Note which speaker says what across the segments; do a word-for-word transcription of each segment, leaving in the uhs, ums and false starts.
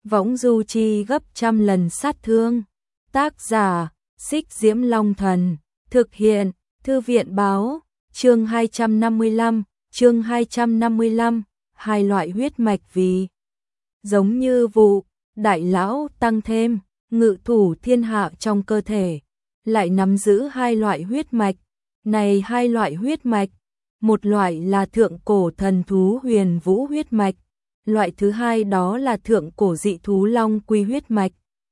Speaker 1: võng du chi gấp trăm lần sát thương. Tác giả, Xích Diễm Long Thần, thực hiện, Thư viện báo, chương hai trăm năm mươi lăm, chương hai trăm năm mươi lăm, hai loại huyết mạch vì giống như vụ, đại lão tăng thêm, ngự thủ thiên hạ trong cơ thể, lại nắm giữ hai loại huyết mạch. Này hai loại huyết mạch, một loại là thượng cổ thần thú huyền vũ huyết mạch, loại thứ hai đó là thượng cổ dị thú long quy huyết mạch.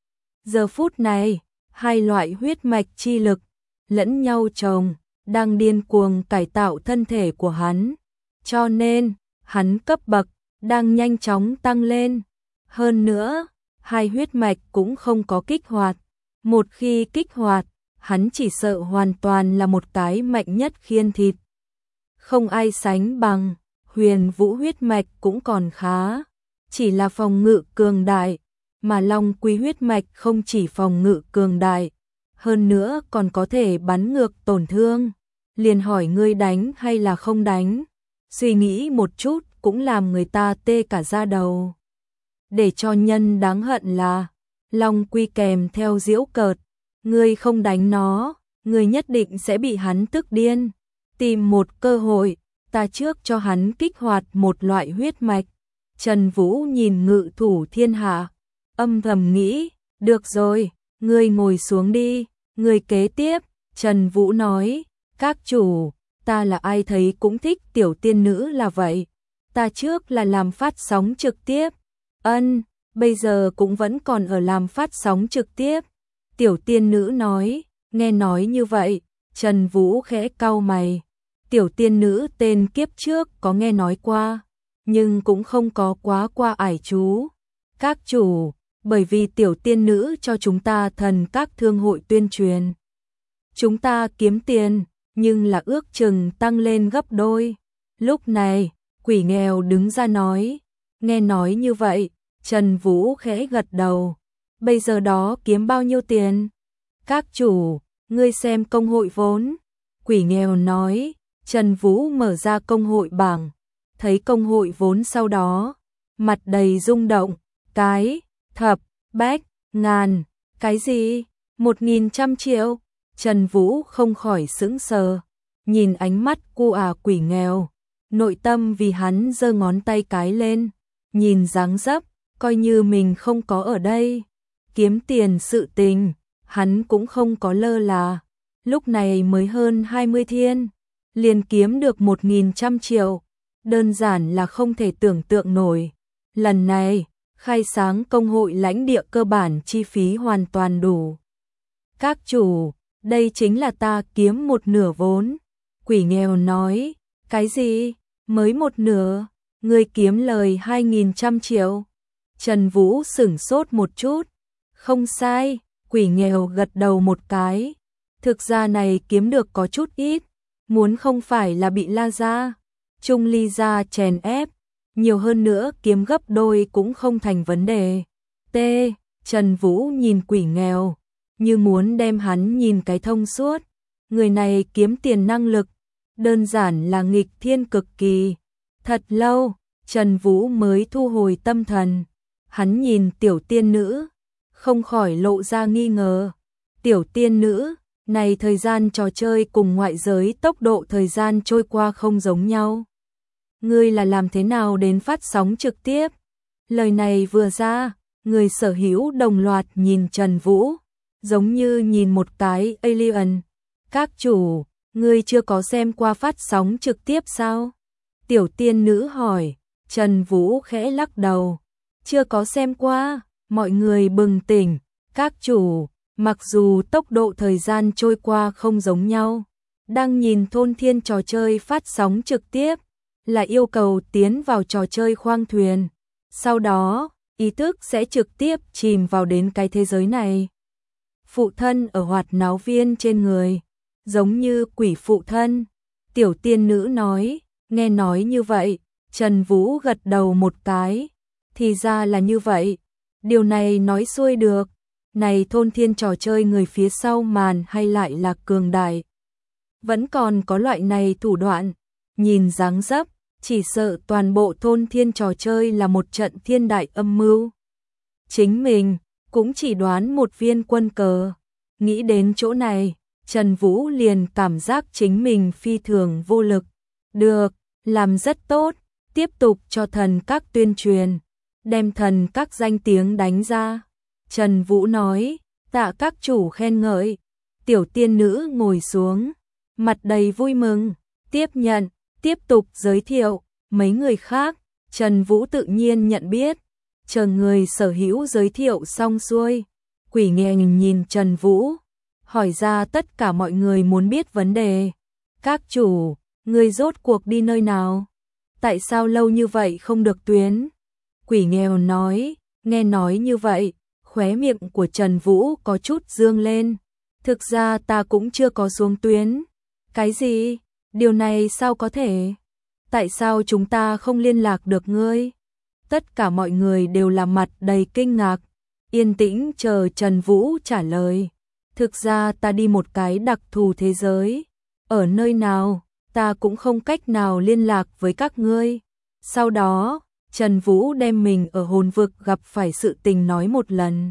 Speaker 1: Giờ phút này, hai loại huyết mạch chi lực lẫn nhau chồng, đang điên cuồng cải tạo thân thể của hắn, cho nên hắn cấp bậc đang nhanh chóng tăng lên. Hơn nữa, hai huyết mạch cũng không có kích hoạt, một khi kích hoạt, hắn chỉ sợ hoàn toàn là một cái mạnh nhất khiên thịt. Không ai sánh bằng, huyền vũ huyết mạch cũng còn khá, chỉ là phòng ngự cường đại, mà long quy huyết mạch không chỉ phòng ngự cường đại, hơn nữa còn có thể bắn ngược tổn thương. Liền hỏi ngươi đánh hay là không đánh, suy nghĩ một chút cũng làm người ta tê cả da đầu. Để cho nhân đáng hận là, long quy kèm theo giễu cợt, ngươi không đánh nó, ngươi nhất định sẽ bị hắn tức điên. Tìm một cơ hội, ta trước cho hắn kích hoạt một loại huyết mạch. Trần Vũ nhìn ngự thủ thiên hạ, âm thầm nghĩ, được rồi, ngươi ngồi xuống đi, ngươi kế tiếp. Trần Vũ nói, các chủ, ta là ai thấy cũng thích tiểu tiên nữ là vậy. Ta trước là làm phát sóng trực tiếp, ân, bây giờ cũng vẫn còn ở làm phát sóng trực tiếp. Tiểu tiên nữ nói, nghe nói như vậy, Trần Vũ khẽ cau mày. Tiểu tiên nữ tên kiếp trước có nghe nói qua, nhưng cũng không có quá qua ải chú. Các chủ, bởi vì tiểu tiên nữ cho chúng ta thần các thương hội tuyên truyền. Chúng ta kiếm tiền, nhưng là ước chừng tăng lên gấp đôi. Lúc này, quỷ nghèo đứng ra nói, nghe nói như vậy, Trần Vũ khẽ gật đầu. Bây giờ đó kiếm bao nhiêu tiền? Các chủ, ngươi xem công hội vốn. Quỷ nghèo nói. Trần Vũ mở ra công hội bảng, thấy công hội vốn sau đó, mặt đầy rung động, cái, thập, bách, ngàn, cái gì, một nghìn trăm triệu. Trần Vũ không khỏi sững sờ, nhìn ánh mắt cu à quỷ nghèo, nội tâm vì hắn giơ ngón tay cái lên, nhìn dáng dấp, coi như mình không có ở đây. Kiếm tiền sự tình, hắn cũng không có lơ là, lúc này mới hơn hai mươi thiên. Liền kiếm được một nghìn trăm triệu, đơn giản là không thể tưởng tượng nổi. Lần này, khai sáng công hội lãnh địa cơ bản chi phí hoàn toàn đủ. Các chủ, đây chính là ta kiếm một nửa vốn. Quỷ nghèo nói, cái gì, mới một nửa, ngươi kiếm lời hai nghìn trăm triệu. Trần Vũ sửng sốt một chút, không sai, quỷ nghèo gật đầu một cái. Thực ra này kiếm được có chút ít. Muốn không phải là bị La Gia, Trung Ly Gia chèn ép, nhiều hơn nữa kiếm gấp đôi cũng không thành vấn đề. T. Trần Vũ nhìn quỷ nghèo, như muốn đem hắn nhìn cái thông suốt. Người này kiếm tiền năng lực, đơn giản là nghịch thiên cực kỳ. Thật lâu, Trần Vũ mới thu hồi tâm thần. Hắn nhìn tiểu tiên nữ, không khỏi lộ ra nghi ngờ. Tiểu tiên nữ, này thời gian trò chơi cùng ngoại giới tốc độ thời gian trôi qua không giống nhau. Ngươi là làm thế nào đến phát sóng trực tiếp? Lời này vừa ra, người sở hữu đồng loạt nhìn Trần Vũ, giống như nhìn một cái alien. Các chủ, ngươi chưa có xem qua phát sóng trực tiếp sao? Tiểu tiên nữ hỏi. Trần Vũ khẽ lắc đầu. Chưa có xem qua. Mọi người bừng tỉnh. Các chủ, mặc dù tốc độ thời gian trôi qua không giống nhau, đang nhìn thôn thiên trò chơi phát sóng trực tiếp, là yêu cầu tiến vào trò chơi khoang thuyền. Sau đó, ý thức sẽ trực tiếp chìm vào đến cái thế giới này. Phụ thân ở hoạt náo viên trên người, giống như quỷ phụ thân. Tiểu tiên nữ nói, nghe nói như vậy, Trần Vũ gật đầu một cái. Thì ra là như vậy, điều này nói xuôi được. Này thôn thiên trò chơi người phía sau màn hay lại là cường đại. Vẫn còn có loại này thủ đoạn, nhìn dáng dấp, chỉ sợ toàn bộ thôn thiên trò chơi là một trận thiên đại âm mưu. chính mình cũng chỉ đoán một viên quân cờ. Nghĩ đến chỗ này, Trần Vũ liền cảm giác chính mình phi thường vô lực. Được, làm rất tốt, tiếp tục cho thần các tuyên truyền, đem thần các danh tiếng đánh ra. Trần Vũ nói, tạ các chủ khen ngợi. Tiểu tiên nữ ngồi xuống, mặt đầy vui mừng, tiếp nhận, tiếp tục giới thiệu, mấy người khác, Trần Vũ tự nhiên nhận biết. Chờ người sở hữu giới thiệu xong xuôi, Quỷ Nghề nhìn Trần Vũ, hỏi ra tất cả mọi người muốn biết vấn đề. Các chủ, người rốt cuộc đi nơi nào? Tại sao lâu như vậy không được tuyến? Quỷ Nghèo nói, nghe nói như vậy, khóe miệng của Trần Vũ có chút dương lên. Thực ra ta cũng chưa có xuống tuyến. Cái gì? Điều này sao có thể? Tại sao chúng ta không liên lạc được ngươi? Tất cả mọi người đều là mặt đầy kinh ngạc, yên tĩnh chờ Trần Vũ trả lời. Thực ra ta đi một cái đặc thù thế giới. Ở nơi nào, ta cũng không cách nào liên lạc với các ngươi. Sau đó, Trần Vũ đem mình ở hồn vực gặp phải sự tình nói một lần.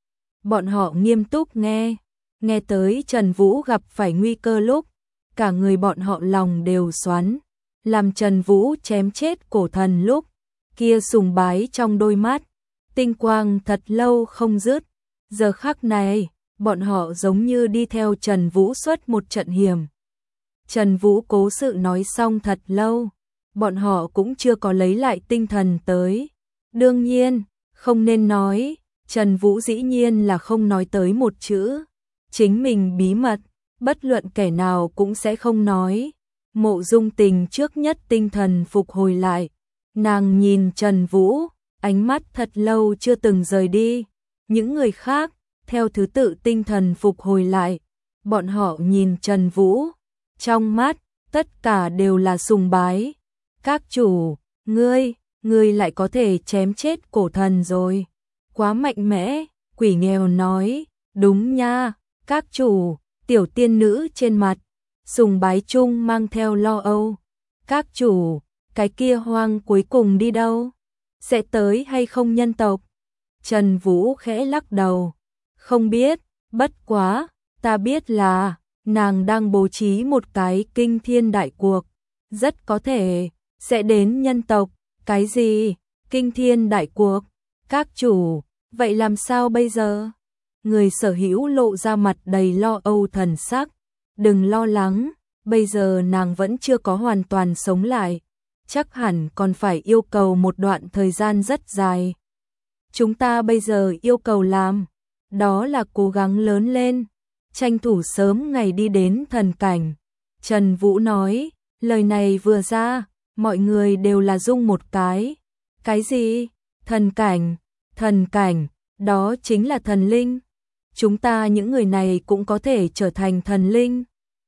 Speaker 1: Bọn họ nghiêm túc nghe, nghe tới Trần Vũ gặp phải nguy cơ lúc, cả người bọn họ lòng đều xoắn, làm Trần Vũ chém chết cổ thần lúc, kia sùng bái trong đôi mắt, tinh quang thật lâu không dứt. Giờ khắc này, bọn họ giống như đi theo Trần Vũ suốt một trận hiểm. Trần Vũ cố sự nói xong thật lâu, bọn họ cũng chưa có lấy lại tinh thần tới. Đương nhiên, không nên nói, Trần Vũ dĩ nhiên là không nói tới một chữ. Chính mình bí mật, bất luận kẻ nào cũng sẽ không nói. Mộ Dung Tình trước nhất tinh thần phục hồi lại. Nàng nhìn Trần Vũ, ánh mắt thật lâu chưa từng rời đi. Những người khác, theo thứ tự tinh thần phục hồi lại. Bọn họ nhìn Trần Vũ, trong mắt, tất cả đều là sùng bái. Các chủ, ngươi, ngươi lại có thể chém chết cổ thần rồi. Quá mạnh mẽ, Quỷ Nghèo nói, đúng nha, các chủ, tiểu tiên nữ trên mặt, sùng bái chung mang theo lo âu. Các chủ, cái kia hoang cuối cùng đi đâu? Sẽ tới hay không nhân tộc? Trần Vũ khẽ lắc đầu, không biết, bất quá, ta biết là, nàng đang bố trí một cái kinh thiên đại cuộc, rất có thể, sẽ đến nhân tộc. Cái gì? Kinh thiên đại cuộc? Các chủ, vậy làm sao bây giờ? Người sở hữu lộ ra mặt đầy lo âu thần sắc. Đừng lo lắng, bây giờ nàng vẫn chưa có hoàn toàn sống lại. Chắc hẳn còn phải yêu cầu một đoạn thời gian rất dài. Chúng ta bây giờ yêu cầu làm, đó là cố gắng lớn lên, tranh thủ sớm ngày đi đến thần cảnh. Trần Vũ nói, lời này vừa ra, mọi người đều là rung một cái. Cái gì? Thần cảnh? Thần cảnh, đó chính là thần linh. Chúng ta những người này cũng có thể trở thành thần linh.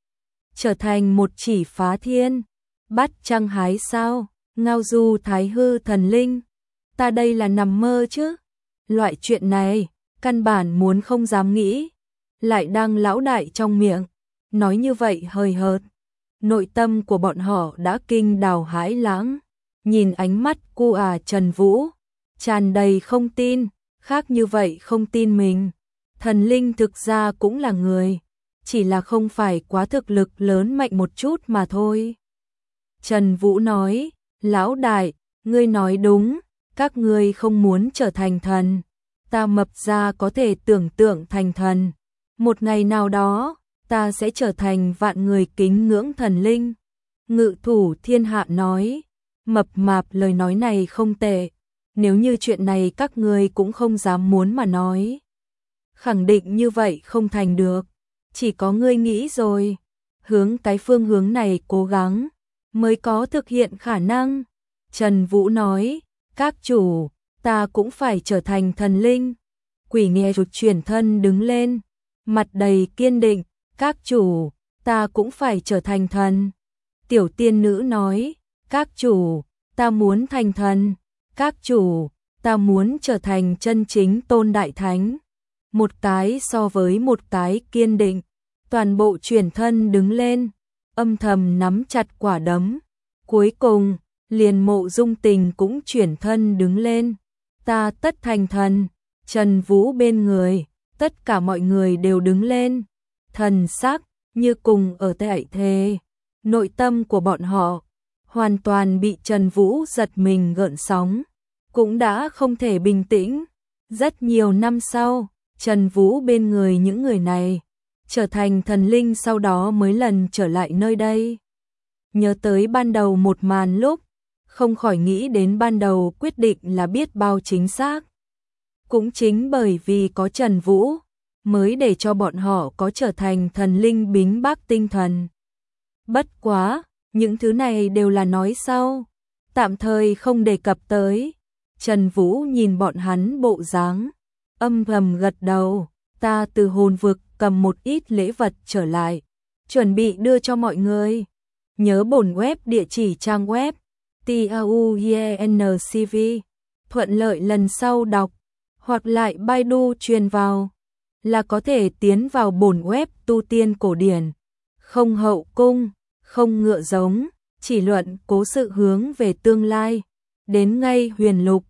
Speaker 1: Trở thành một chỉ phá thiên, bắt trăng hái sao, ngao du thái hư thần linh. Ta đây là nằm mơ chứ. Loại chuyện này, căn bản muốn không dám nghĩ. Lại đang lão đại trong miệng, nói như vậy hời hợt. Nội tâm của bọn họ đã kinh đào hãi lãng. Nhìn ánh mắt cu à Trần Vũ, tràn đầy không tin, khác như vậy không tin mình. Thần linh thực ra cũng là người, chỉ là không phải quá thực lực lớn mạnh một chút mà thôi. Trần Vũ nói, lão đại, ngươi nói đúng, các ngươi không muốn trở thành thần. Ta mập ra có thể tưởng tượng thành thần. Một ngày nào đó, ta sẽ trở thành vạn người kính ngưỡng thần linh. Ngự thủ thiên hạ nói, mập mạp lời nói này không tệ. Nếu như chuyện này các ngươi cũng không dám muốn mà nói. Khẳng định như vậy không thành được. Chỉ có ngươi nghĩ rồi. Hướng cái phương hướng này cố gắng, mới có thực hiện khả năng. Trần Vũ nói, các chủ, ta cũng phải trở thành thần linh. Quỷ Nghề rụt chuyển thân đứng lên, mặt đầy kiên định, các chủ, ta cũng phải trở thành thần. Tiểu tiên nữ nói, các chủ, ta muốn thành thần. Các chủ, ta muốn trở thành chân chính tôn đại thánh. Một cái so với một cái kiên định, toàn bộ chuyển thân đứng lên, âm thầm nắm chặt quả đấm. Cuối cùng, liền Mộ Dung Tình cũng chuyển thân đứng lên. Ta tất thành thần. Trần Vũ bên người, tất cả mọi người đều đứng lên, thần sắc như cùng ở tại thế. Nội tâm của bọn họ hoàn toàn bị Trần Vũ giật mình gợn sóng, cũng đã không thể bình tĩnh. Rất nhiều năm sau, Trần Vũ bên người những người này trở thành thần linh, sau đó mới lần trở lại nơi đây. Nhớ tới ban đầu một màn lúc, không khỏi nghĩ đến ban đầu quyết định là biết bao chính xác. Cũng chính bởi vì có Trần Vũ, mới để cho bọn họ có trở thành thần linh bính bác tinh thần. Bất quá, những thứ này đều là nói sau, tạm thời không đề cập tới. Trần Vũ nhìn bọn hắn bộ dáng, âm thầm gật đầu, ta từ hồn vực cầm một ít lễ vật trở lại, chuẩn bị đưa cho mọi người. Nhớ bổn web địa chỉ trang web tauyencv, thuận lợi lần sau đọc, hoặc lại Baidu truyền vào, là có thể tiến vào bổn web tu tiên cổ điển, không hậu cung, không ngựa giống, chỉ luận cố sự hướng về tương lai, đến ngay huyền lục,